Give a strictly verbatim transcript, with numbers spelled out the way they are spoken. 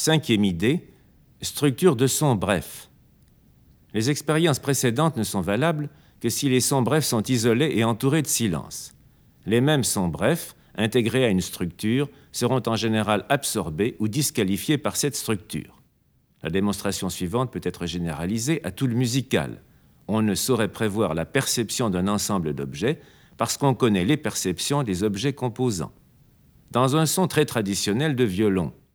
Cinquième idée, structure de sons brefs. Les expériences précédentes ne sont valables que si les sons brefs sont isolés et entourés de silence. Les mêmes sons brefs, intégrés à une structure, seront en général absorbés ou disqualifiés par cette structure. La démonstration suivante peut être généralisée à tout le musical. On ne saurait prévoir la perception d'un ensemble d'objets parce qu'on connaît les perceptions des objets composants. Dans un son très traditionnel de violon,